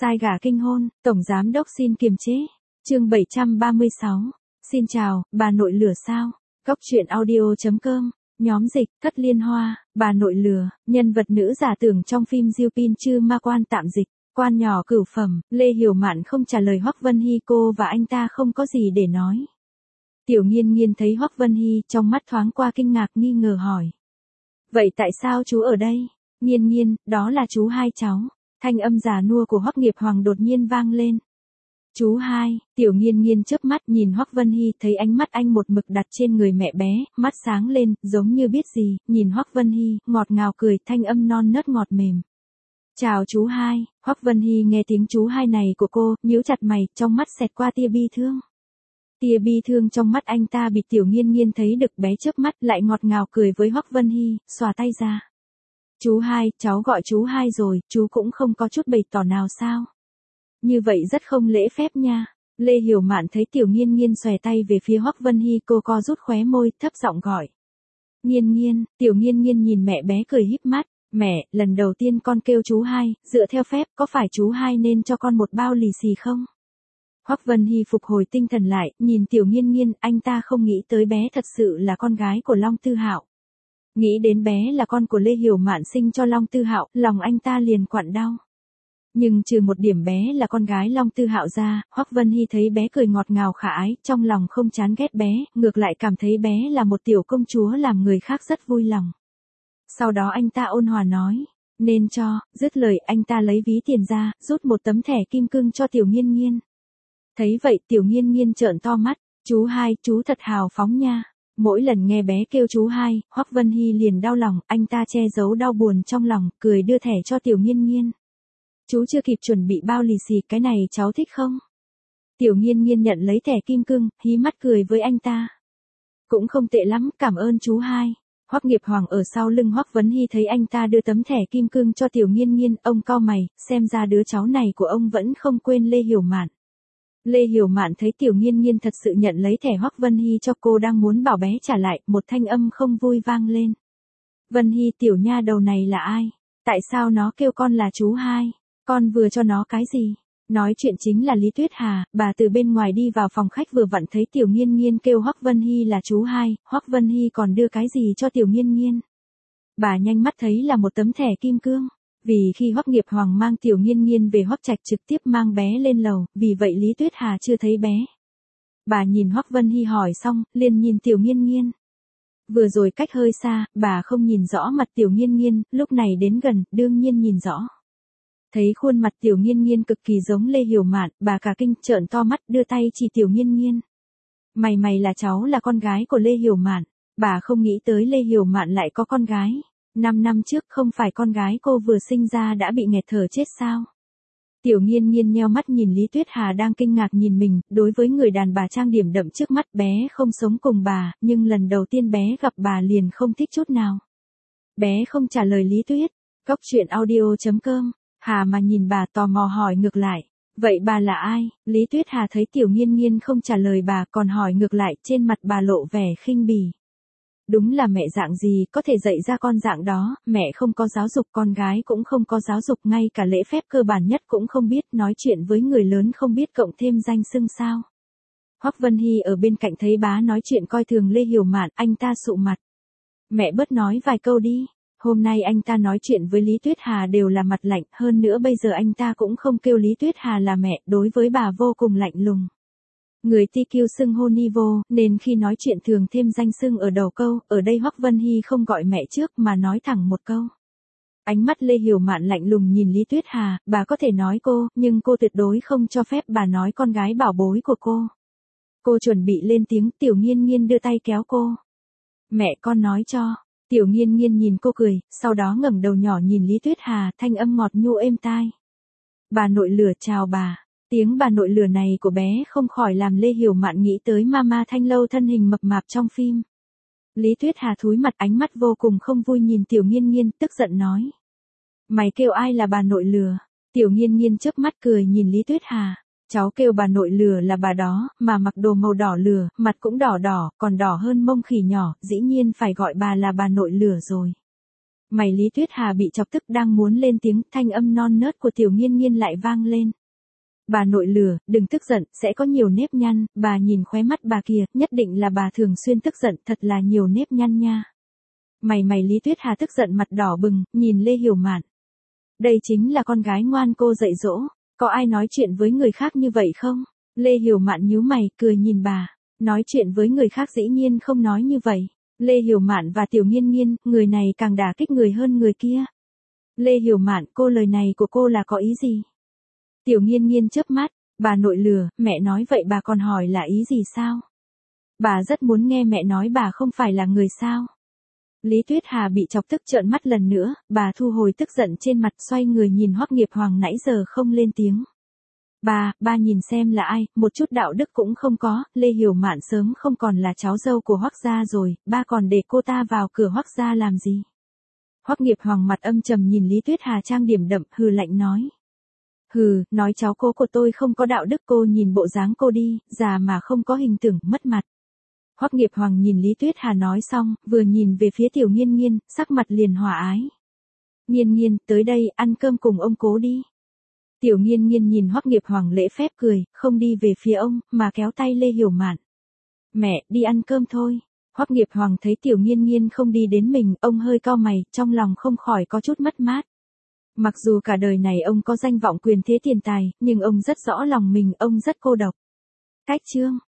Sai gả kinh hôn, Tổng Giám Đốc xin kiềm chế. Chương 736. Xin chào, bà nội lửa sao? Góc truyện audio.com. Nhóm dịch, Thất Liên Hoa, bà nội lửa, nhân vật nữ giả tưởng trong phim Diêu Pin Chư Ma Quan tạm dịch. Quan nhỏ cửu phẩm, Lê Hiểu Mạn không trả lời Hoắc Vân Hy, cô và anh ta không có gì để nói. Tiểu Nghiên Nghiên thấy Hoắc Vân Hy, trong mắt thoáng qua kinh ngạc nghi ngờ hỏi. Vậy tại sao chú ở đây? Nghiên Nghiên, đó là chú hai cháu. Thanh âm già nua của Hoắc Nghiệp Hoàng đột nhiên vang lên. Chú hai, Tiểu Nghiên Nghiên chớp mắt nhìn Hoắc Vân Hy, thấy ánh mắt anh một mực đặt trên người mẹ bé, mắt sáng lên, giống như biết gì, nhìn Hoắc Vân Hy, ngọt ngào cười, thanh âm non nớt ngọt mềm. Chào chú hai. Hoắc Vân Hy nghe tiếng chú hai này của cô, nhíu chặt mày, trong mắt xẹt qua tia bi thương. Tia bi thương trong mắt anh ta bị Tiểu Nghiên Nghiên thấy được, bé chớp mắt lại ngọt ngào cười với Hoắc Vân Hy, xòa tay ra. Chú hai, cháu gọi chú hai rồi, chú cũng không có chút bày tỏ nào sao? Như vậy rất không lễ phép nha. Lê Hiểu Mạn thấy Tiểu Nghiên Nghiên xòe tay về phía Hoắc Vân Hy, cô co rút khóe môi, thấp giọng gọi. Nghiên Nghiên. Tiểu Nghiên Nghiên nhìn mẹ bé cười híp mắt. Mẹ, lần đầu tiên con kêu chú hai, dựa theo phép, có phải chú hai nên cho con một bao lì xì không? Hoắc Vân Hy phục hồi tinh thần lại, nhìn Tiểu Nghiên Nghiên, anh ta không nghĩ tới bé thật sự là con gái của Long Tư Hạo. Nghĩ đến bé là con của Lê Hiểu Mạn sinh cho Long Tư Hạo, lòng anh ta liền quặn đau. Nhưng trừ một điểm bé là con gái Long Tư Hạo ra, Hoắc Vân Hy thấy bé cười ngọt ngào khả ái, trong lòng không chán ghét bé, ngược lại cảm thấy bé là một tiểu công chúa làm người khác rất vui lòng. Sau đó anh ta ôn hòa nói, nên cho, dứt lời anh ta lấy ví tiền ra, rút một tấm thẻ kim cương cho Tiểu Nghiên Nghiên. Thấy vậy Tiểu Nghiên Nghiên trợn to mắt, chú hai, chú thật hào phóng nha. Mỗi lần nghe bé kêu chú hai, Hoắc Vân Hy liền đau lòng, anh ta che giấu đau buồn trong lòng, cười đưa thẻ cho Tiểu Nghiên Nghiên. Chú chưa kịp chuẩn bị bao lì xì, cái này cháu thích không? Tiểu Nghiên Nghiên nhận lấy thẻ kim cương, hí mắt cười với anh ta. Cũng không tệ lắm, cảm ơn chú hai. Hoắc Nghiệp Hoàng ở sau lưng Hoắc Vân Hy thấy anh ta đưa tấm thẻ kim cương cho Tiểu Nghiên Nghiên, ông cau mày, xem ra đứa cháu này của ông vẫn không quên Lê Hiểu Mạn. Lê Hiểu Mạn thấy Tiểu Nghiên Nghiên thật sự nhận lấy thẻ Hoắc Vân Hy cho cô, đang muốn bảo bé trả lại, một thanh âm không vui vang lên. Vân Hy, tiểu nha đầu này là ai? Tại sao nó kêu con là chú hai? Con vừa cho nó cái gì? Nói chuyện chính là Lý Tuyết Hà, bà từ bên ngoài đi vào phòng khách vừa vặn thấy Tiểu Nghiên Nghiên kêu Hoắc Vân Hy là chú hai, Hoắc Vân Hy còn đưa cái gì cho Tiểu Nghiên Nghiên? Bà nhanh mắt thấy là một tấm thẻ kim cương. Vì khi Hoắc Nghiệp Hoàng mang Tiểu Nghiên Nghiên về Hoắc Trạch trực tiếp mang bé lên lầu, vì vậy Lý Tuyết Hà chưa thấy bé. Bà nhìn Hoắc Vân Hy hỏi xong, liền nhìn Tiểu Nghiên Nghiên. Vừa rồi cách hơi xa, bà không nhìn rõ mặt Tiểu Nghiên Nghiên, lúc này đến gần, đương nhiên nhìn rõ. Thấy khuôn mặt Tiểu Nghiên Nghiên cực kỳ giống Lê Hiểu Mạn, bà cả kinh trợn to mắt, đưa tay chỉ Tiểu Nghiên Nghiên. Mày là cháu là con gái của Lê Hiểu Mạn. Bà không nghĩ tới Lê Hiểu Mạn lại có con gái. 5 năm trước không phải con gái cô vừa sinh ra đã bị nghẹt thở chết sao? Tiểu Nghiên Nghiên nheo mắt nhìn Lý Tuyết Hà đang kinh ngạc nhìn mình, đối với người đàn bà trang điểm đậm trước mắt, bé không sống cùng bà, nhưng lần đầu tiên bé gặp bà liền không thích chút nào. Bé không trả lời Lý Tuyết. Góc truyện audio.com. Hà mà nhìn bà tò mò hỏi ngược lại. Vậy bà là ai? Lý Tuyết Hà thấy Tiểu Nghiên Nghiên không trả lời bà còn hỏi ngược lại, trên mặt bà lộ vẻ khinh bỉ. Đúng là mẹ dạng gì có thể dạy ra con dạng đó, mẹ không có giáo dục, con gái cũng không có giáo dục, ngay cả lễ phép cơ bản nhất cũng không biết, nói chuyện với người lớn không biết cộng thêm danh xưng sao. Hoắc Vân Hy ở bên cạnh thấy bá nói chuyện coi thường Lê Hiểu Mạn, anh ta sụ mặt. Mẹ bớt nói vài câu đi. Hôm nay anh ta nói chuyện với Lý Tuyết Hà đều là mặt lạnh, hơn nữa bây giờ anh ta cũng không kêu Lý Tuyết Hà là mẹ, đối với bà vô cùng lạnh lùng. Người TQ xưng hô ni vô, nên khi nói chuyện thường thêm danh xưng ở đầu câu, ở đây Hoắc Vân Hy không gọi mẹ trước mà nói thẳng một câu. Ánh mắt Lê Hiểu Mạn lạnh lùng nhìn Lý Tuyết Hà, bà có thể nói cô, nhưng cô tuyệt đối không cho phép bà nói con gái bảo bối của cô. Cô chuẩn bị lên tiếng, Tiểu Nghiên Nghiên đưa tay kéo cô. Mẹ con nói cho. Tiểu Nghiên Nghiên nhìn cô cười, sau đó ngẩng đầu nhỏ nhìn Lý Tuyết Hà, thanh âm ngọt nhu êm tai. Bà nội lửa chào bà. Tiếng bà nội lửa này của bé không khỏi làm Lê Hiểu Mạn nghĩ tới Mama Thanh Lâu thân hình mập mạp trong phim. Lý Tuyết Hà thúi mặt, ánh mắt vô cùng không vui nhìn Tiểu Nghiên Nghiên, tức giận nói. Mày kêu ai là bà nội lửa? Tiểu Nghiên Nghiên chớp mắt cười nhìn Lý Tuyết Hà. Cháu kêu bà nội lửa là bà đó, mà mặc đồ màu đỏ lửa, mặt cũng đỏ đỏ, còn đỏ hơn mông khỉ nhỏ, dĩ nhiên phải gọi bà là bà nội lửa rồi. Mày Lý Tuyết Hà bị chọc tức đang muốn lên tiếng, thanh âm non nớt của Tiểu Nghiên Nghiên lại vang lên. Bà nội lửa, đừng tức giận, sẽ có nhiều nếp nhăn, bà nhìn khóe mắt bà kìa, nhất định là bà thường xuyên tức giận, thật là nhiều nếp nhăn nha. Mày Lý Tuyết Hà tức giận mặt đỏ bừng, nhìn Lê Hiểu Mạn. Đây chính là con gái ngoan cô dạy dỗ, có ai nói chuyện với người khác như vậy không? Lê Hiểu Mạn nhíu mày, cười nhìn bà, nói chuyện với người khác dĩ nhiên không nói như vậy. Lê Hiểu Mạn và Tiểu Nghiên Nghiên, người này càng đả kích người hơn người kia. Lê Hiểu Mạn, cô lời này của cô là có ý gì? Tiểu Nghiên Nghiên chớp mắt, bà nội lừa, mẹ nói vậy bà còn hỏi là ý gì sao? Bà rất muốn nghe mẹ nói bà không phải là người sao? Lý Tuyết Hà bị chọc tức trợn mắt lần nữa, bà thu hồi tức giận trên mặt xoay người nhìn Hoắc Nghiệp Hoàng nãy giờ không lên tiếng. Ba nhìn xem là ai, một chút đạo đức cũng không có, Lê Hiểu Mạn sớm không còn là cháu dâu của Hoắc gia rồi, ba còn để cô ta vào cửa Hoắc gia làm gì? Hoắc Nghiệp Hoàng mặt âm trầm nhìn Lý Tuyết Hà trang điểm đậm, hừ lạnh nói. Hừ, nói cháu cô của tôi không có đạo đức, cô nhìn bộ dáng cô đi, già mà không có hình tượng, mất mặt. Hoắc Nghiệp Hoàng nhìn Lý Tuyết Hà nói xong, vừa nhìn về phía Tiểu Nghiên Nghiên, sắc mặt liền hòa ái. Nghiên Nghiên, tới đây, ăn cơm cùng ông cố đi. Tiểu Nghiên Nghiên nhìn Hoắc Nghiệp Hoàng lễ phép cười, không đi về phía ông, mà kéo tay Lê Hiểu Mạn. Mẹ, đi ăn cơm thôi. Hoắc Nghiệp Hoàng thấy Tiểu Nghiên Nghiên không đi đến mình, ông hơi cau mày, trong lòng không khỏi có chút mất mát. Mặc dù cả đời này ông có danh vọng quyền thế tiền tài, nhưng ông rất rõ lòng mình, ông rất cô độc. Cách chương